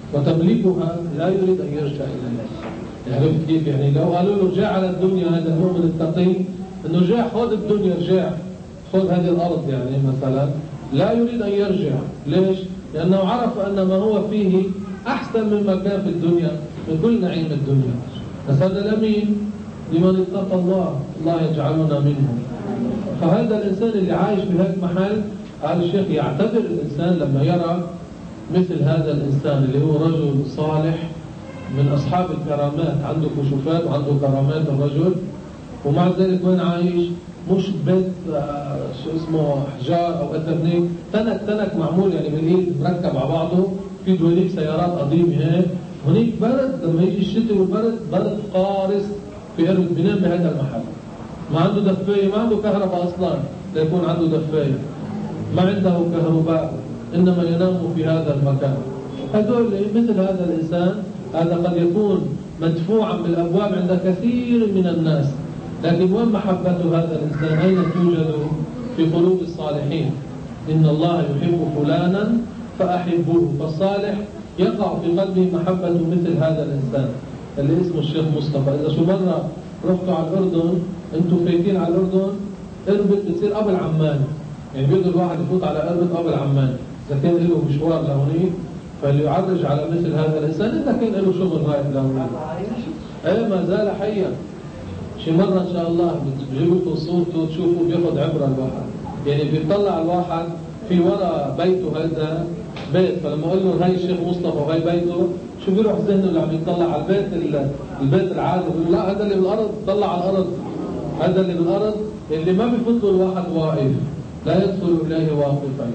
وتملكها لا يريد أن يرجع إليها. يعني كيف؟ يعني لو قالوا له رجع على الدنيا هذا المؤمن التقي انه رجع خذ الدنيا رجع خذ هذه الأرض يعني مثلا، لا يريد أن يرجع. ليش؟ لأنه عرف أن ما هو فيه أحسن مما كان في الدنيا من كل نعيم الدنيا. بس هذا لمين؟ لمن اتقى الله، الله يجعلنا منهم. فهذا الإنسان اللي عايش في هذا المحل قال الشيخ يعتبر الإنسان لما يرى مثل هذا الإنسان اللي هو رجل صالح من أصحاب الكرامات، عنده كشوفات وعنده كرامات الرجل، ومع ذلك وين عايش؟ مش بيت شو اسمه حجار أو أترنيك، تنك تنك معمول يعني بالإيد مركب على بعضه، في دواليب سيارات قديمة هيك. هنيك برد لما يجي الشتاء والبرد برد قارس في أرض بنام بهذا المحل. ما عنده دفاية، ما عنده كهرباء أصلا ليكون عنده دفاية، ما عنده كهرباء، إنما ينام في هذا المكان. هذول مثل هذا الإنسان هذا قد يكون مدفوعا بالأبواب عند كثير من الناس، لكن وين محبة هذا الإنسان؟ أين توجد؟ في قلوب الصالحين. إن الله يحب فلانا فأحبوه. فالصالح يقع في قلبه محبة مثل هذا الإنسان اللي اسمه الشيخ مصطفى. إذا شو مرة رحتوا على الأردن، أنتوا فايتين على الأردن، إربد بتصير قبل عمان، يعني بيقدر الواحد يفوت على إربد قبل عمان إذا كان له مشوار لهونيك، فاللي يعرج على مثل هذا الإنسان إذا كان له شغل رايح لهونيك. إيه ما زال حيا. شي مرة إن شاء الله بجيب لكم صورته تشوفوا بياخذ عبرة الواحد، يعني بيطلع الواحد في وراء بيته هذا بيت، فلما أقول له هاي الشيخ مصطفى وهاي بيته شو بيروح ذهنه اللي عم يطلع على البيت البيت العادي، بيقول لا هذا اللي بالأرض، طلع على الأرض، هذا اللي بالأرض اللي ما بيفوت له الواحد واقف، لا يدخل إليه واقفا.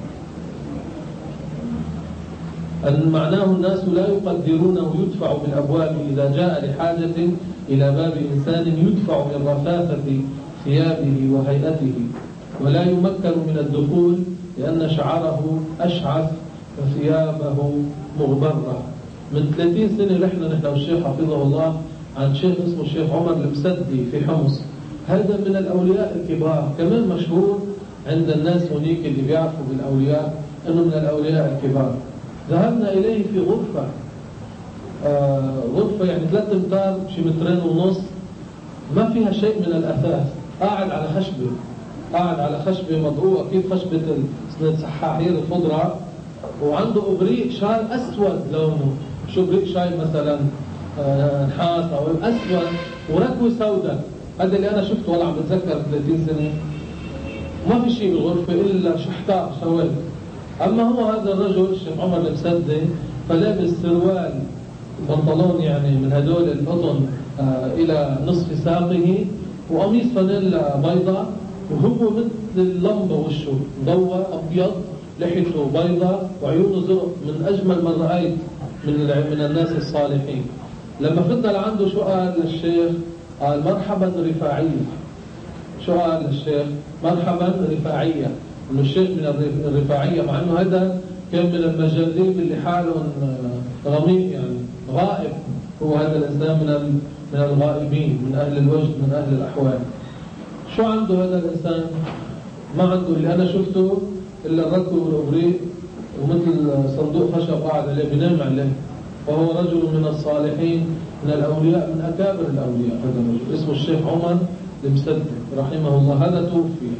أن معناه الناس لا يقدرونه يدفع بالأبواب إذا جاء لحاجة إلى باب إنسان يدفع من رفافة ثيابه وهيئته، ولا يمكن من الدخول لأن شعره أشعث وثيابه مغبرة. من ثلاثين سنة رحنا نحن والشيخ حفظه الله عن شيخ اسمه الشيخ عمر المسدي في حمص. هذا من الأولياء الكبار، كمان مشهور عند الناس هنيك اللي بيعرفوا بالأولياء أنه من الأولياء الكبار. ذهبنا إليه في غرفة آه غرفة يعني ثلاثة امتار شي مترين ونص، ما فيها شيء من الأثاث، قاعد على خشبة قاعد على خشبة مضروبة كيف خشبة سنة سحاحير الخضرة، وعنده إبريق شاي أسود لونه، شو إبريق شاي مثلا آه نحاس أو أسود، وركوة سوداء. هذا اللي أنا شفته والله عم بتذكر ثلاثين سنة. ما في شيء بالغرفة إلا شحتاء سواد. أما هو هذا الرجل الشيخ عمر المسدي فلابس سروال بنطلون يعني من هدول القطن آه إلى نصف ساقه، وقميص فانيلا بيضاء، وهو مثل اللمبة وشه مضوى أبيض، لحيته بيضاء وعيونه زرق، من أجمل من رأيت من من الناس الصالحين. لما فتنا لعنده شو قال للشيخ؟ قال مرحبا رفاعية. شو قال للشيخ؟ مرحبا رفاعية. إنه الشيخ من الرفاعية، مع إنه هذا كان من المجانين اللي حالهم غميق يعني غائب. هو هذا الإنسان من من الغائبين، من أهل الوجد، من أهل الأحوال. شو عنده هذا الإنسان؟ ما عنده اللي أنا شفته إلا الركب والإبريق ومثل صندوق خشب قاعد عليه بينام عليه. وهو رجل من الصالحين، من الأولياء، من أكابر الأولياء. هذا الرجل اسمه الشيخ عمر المسدي رحمه الله. هذا توفي.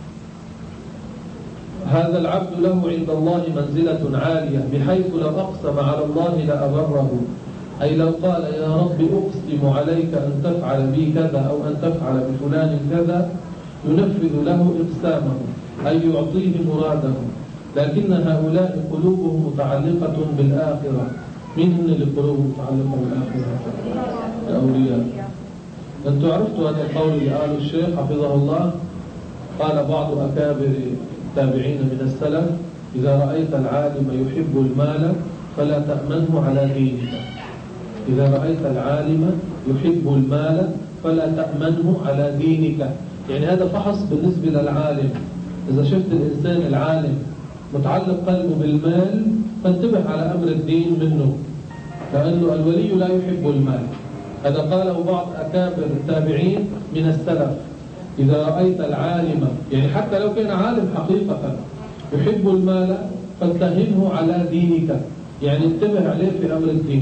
هذا العبد له عند الله منزلة عالية، بحيث لو أقسم على الله لأبره. أي لو قال يا رب أقسم عليك أن تفعل بي كذا أو أن تفعل بفلان كذا، ينفذ له إقسامه، أي يعطيه مراده. لكن هؤلاء قلوبهم متعلقة بالآخرة. مين هم اللي قلوبهم متعلقة بالآخرة؟ الأولياء. أنتم عرفتوا هذا القول اللي قاله الشيخ حفظه الله؟ قال بعض أكابر التابعين من السلف: إذا رأيت العالم يحب المال فلا تأمنه على دينك. إذا رأيت العالم يحب المال فلا تأمنه على دينك. يعني هذا فحص بالنسبة للعالم. إذا شفت الإنسان العالم متعلق قلبه بالمال فانتبه على أمر الدين منه، لأنه الولي لا يحب المال. هذا قاله بعض أكابر التابعين من السلف: إذا رأيت العالم، يعني حتى لو كان عالم حقيقة، يحب المال فاتهمه على دينك، يعني انتبه عليه في أمر الدين.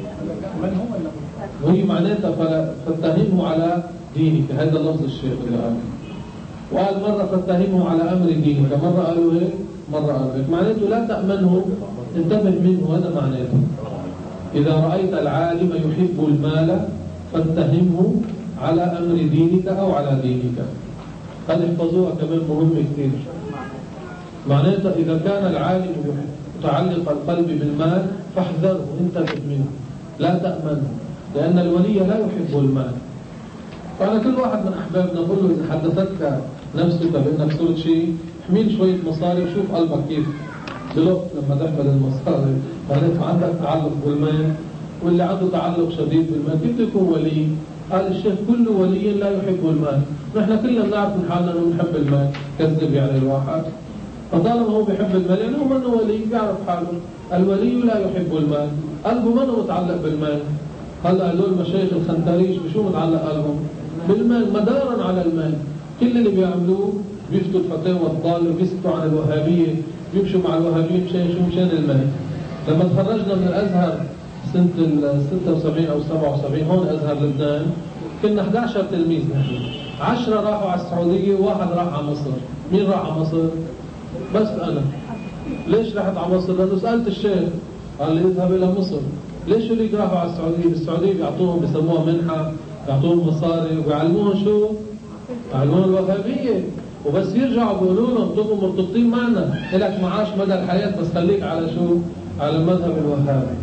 وهي معناتها فاتهمه على دينك. هذا لفظ الشيخ اللي قال. وقال مرة فاتهمه على أمر دينك، مرة قالوا هيك مرة قالوا هيك. معناته لا تأمنه، انتبه منه. هذا معناته إذا رأيت العالم يحب المال فاتهمه على أمر دينك أو على دينك. قد احفظوها كمان مهم كثير. معناته إذا كان العالم متعلق القلب بالمال فاحذره، انتبه منه، لا تأمنه، لأن الولي لا يحب المال. فأنا كل واحد من أحبابنا نقول له إذا حدثتك نفسك بأنك صرت شيء، احمل شوية مصاري وشوف قلبك كيف بلق لما تحمل المصاري. معناته عندك تعلق بالمال، واللي عنده تعلق شديد بالمال كيف يكون ولي؟ قال الشيخ: كل ولي لا يحب المال. نحن كلنا نعرف من حالنا أنه نحب المال. كذب يعني الواحد. فطالما هو بيحب المال يعني هو منه ولي، بيعرف حاله. الولي لا يحب المال، قلبه منه متعلق بالمال. هلا هدول المشايخ الخنتريش بشو متعلق قلبهم؟ بالمال، مدارا على المال. كل اللي بيعملوه بيفتوا الفتاوى الضالة، بيسكتوا عن الوهابية، بيمشوا مع الوهابيين مشان شو؟ مشان المال. لما تخرجنا من الأزهر سنة ال ستة وسبعين أو سبعة وسبعين هون أزهر لبنان، كنا إحدى عشر تلميذ نحن. عشرة راحوا على السعودية وواحد راح على مصر. مين راح على مصر؟ بس أنا. ليش رحت على مصر؟ لأنه سألت الشيخ قال لي اذهب إلى مصر. ليش اللي راحوا على السعودية؟ بالسعودية بيعطوهم، بيسموها منحة، بيعطوهم مصاري وبيعلموهم شو؟ بيعلموهم الوهابية. وبس يرجعوا بيقولوا لهم انتم مرتبطين معنا، لك معاش مدى الحياة بس خليك على شو؟ على المذهب الوهابي.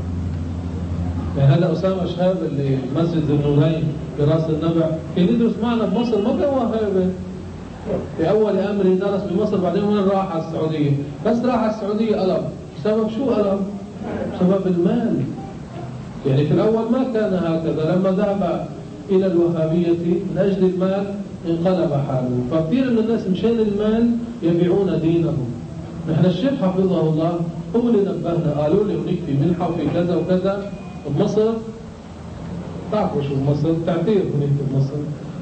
يعني هذا أسامة شهاب اللي مسجد النورين في راس النبع كان يدرس معنا بمصر، ما كان وهابي. في أول أمره درس بمصر، بعدين وين راح على السعودية؟ بس راح على السعودية قلب. سبب شو قلب؟ سبب المال. يعني في الأول ما كان هكذا. لما ذهب إلى الوهابية من أجل المال انقلب حاله. فكثير من الناس مشان المال يبيعون دينهم. نحن الشيخ حفظه الله هو اللي نبهنا، قالوا لي هناك في منحة وفي كذا وكذا بمصر. تعرفوا شو مصر؟ تعتير هناك بمصر.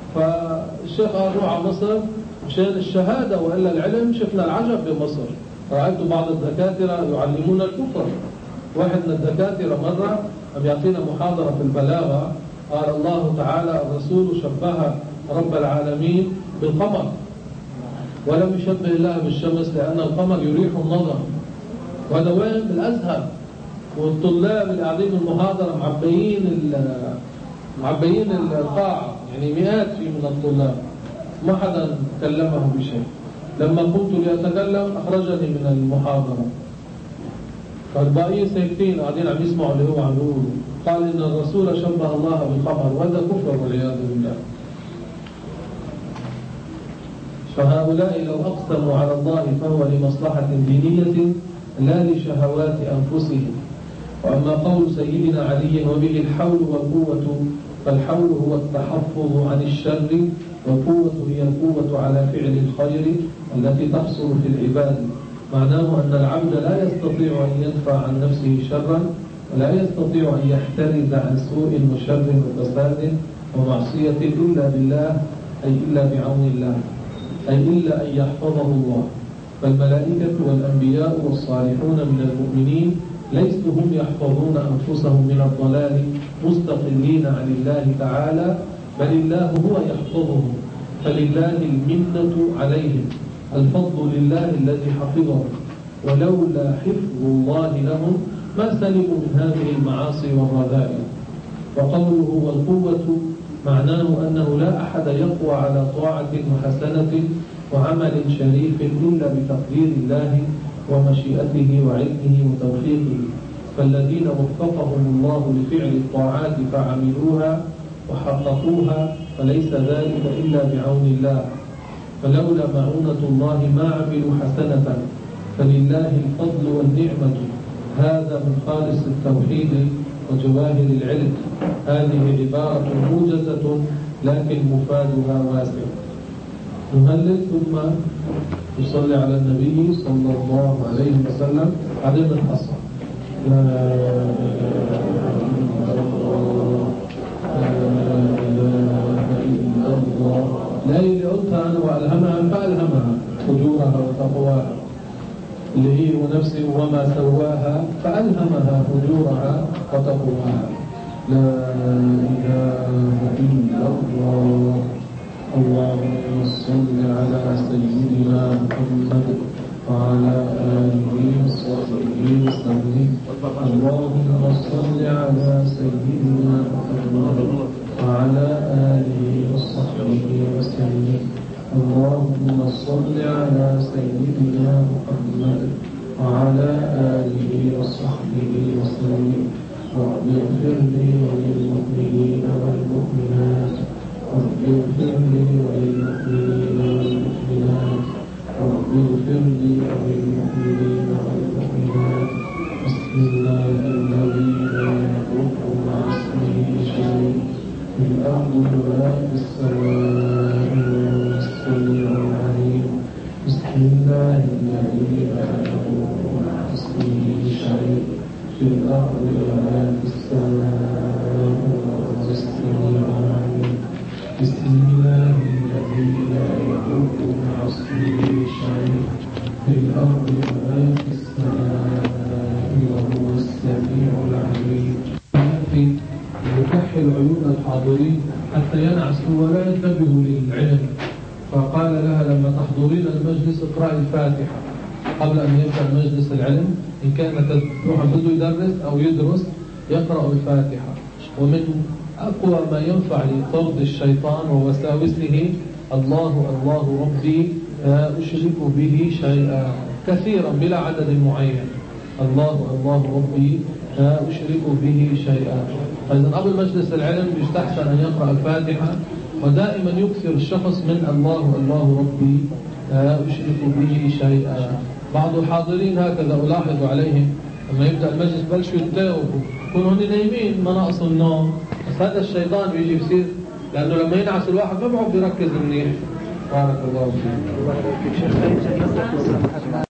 فالشيخ قال روح على مصر مشان الشهادة وإلا العلم. شفنا العجب بمصر، رأيت بعض الدكاترة يعلمون الكفر. واحد من الدكاترة مرة عم يعطينا محاضرة في البلاغة، قال الله تعالى الرسول شبه رب العالمين بالقمر. ولم يشبه الله بالشمس لأن القمر يريح النظر. وهذا وين؟ بالأزهر، والطلاب اللي قاعدين بالمحاضرة معبيين معبيين القاعة، يعني مئات في من الطلاب، ما حدا كلمه بشيء. لما قمت لأتكلم أخرجني من المحاضرة، فالباقيين ساكتين قاعدين عم يسمعوا اللي هو عم يقوله. قال إن الرسول شبه الله بالقمر، وهذا كفر والعياذ بالله. فهؤلاء لو أقسموا على الله فهو لمصلحة دينية لا لشهوات أنفسهم. وأما قول سيدنا علي وبه الحول والقوة، فالحول هو التحفظ عن الشر، والقوة هي القوة على فعل الخير التي تحصل في العباد. معناه أن العبد لا يستطيع أن يدفع عن نفسه شرا، ولا يستطيع أن يحترز عن سوء وشر وفساد ومعصية إلا بالله، أي إلا بعون الله، أي إلا أن يحفظه الله. فالملائكة والأنبياء والصالحون من المؤمنين ليسوا هم يحفظون أنفسهم من الضلال مستقلين عن الله تعالى، بل الله هو يحفظهم، فلله المنة عليهم. الفضل لله الذي حفظهم، ولولا حفظ الله لهم ما سلموا من هذه المعاصي والرذائل. وقوله والقوة معناه أنه لا أحد يقوى على طاعة وحسنة وعمل شريف إلا بتقدير الله ومشيئته وعلمه وتوفيقه. فالذين وفقهم الله لفعل الطاعات فعملوها وحققوها فليس ذلك إلا بعون الله. فلولا معونة الله ما عملوا حسنة، فلله الفضل والنعمة. هذا من خالص التوحيد وجواهر العلم. هذه عبارة موجزة لكن مفادها واسع. نهلل ثم نصلي على النبي صلى الله عليه وسلم. بعدين نحصل لا لا اللي قلتها أنا وألهمها فألهمها فجورها وتقواها، اللي هي ونفسي وما سواها فألهمها فجورها وتقواها. لا إله إلا الله. اللهم صل على سيدنا محمد وعلى آله وصحبه وسلم. اللهم صل على سيدنا محمد وعلى آله وصحبه وسلم. اللهم صل على سيدنا محمد وعلى آله وصحبه وسلم. رب اغفر لي وللمؤمنين والمؤمنات، رب اغفر لي وللمؤمنين والمؤمنات، رب اغفر لي وللمؤمنين والمؤمنات. بسم الله الذي لا يضر مع اسمه شيء في الأرض ولا في السماء وهو السميع العليم. بسم الله الذي لا يضر مع اسمه شيء في الأرض ولا في السماء وهو السميع العليم. بسم الله الذي لا يضر مع اسمه شيء في الأرض ولا في السماء وهو السميع العليم. يكحل عيون الحاضرين حتى ينعسوا ولا ينتبهوا للعلم، فقال لها لما تحضرين المجلس اقرأي الفاتحة قبل أن يبدأ مجلس العلم. إن كان واحد بده يدرس أو يدرس يقرأ الفاتحة. ومن أقوى ما ينفع لطرد الشيطان ووساوسه الله الله ربي لا أشرك به شيئا، كثيرا بلا عدد معين. الله الله ربي لا أشرك به شيئا. فإذا قبل مجلس العلم يستحسن أن يقرأ الفاتحة، ودائما يكثر الشخص من الله الله ربي لا أشرك به شيئا. بعض الحاضرين هكذا ألاحظ عليهم لما يبدأ المجلس بلشوا يتاوبوا، يكونوا هن نايمين ما ناقص النوم، بس هذا الشيطان بيجي بيصير، لأنه لما ينعس الواحد ما بيعرف يركز منيح. بارك الله فيك.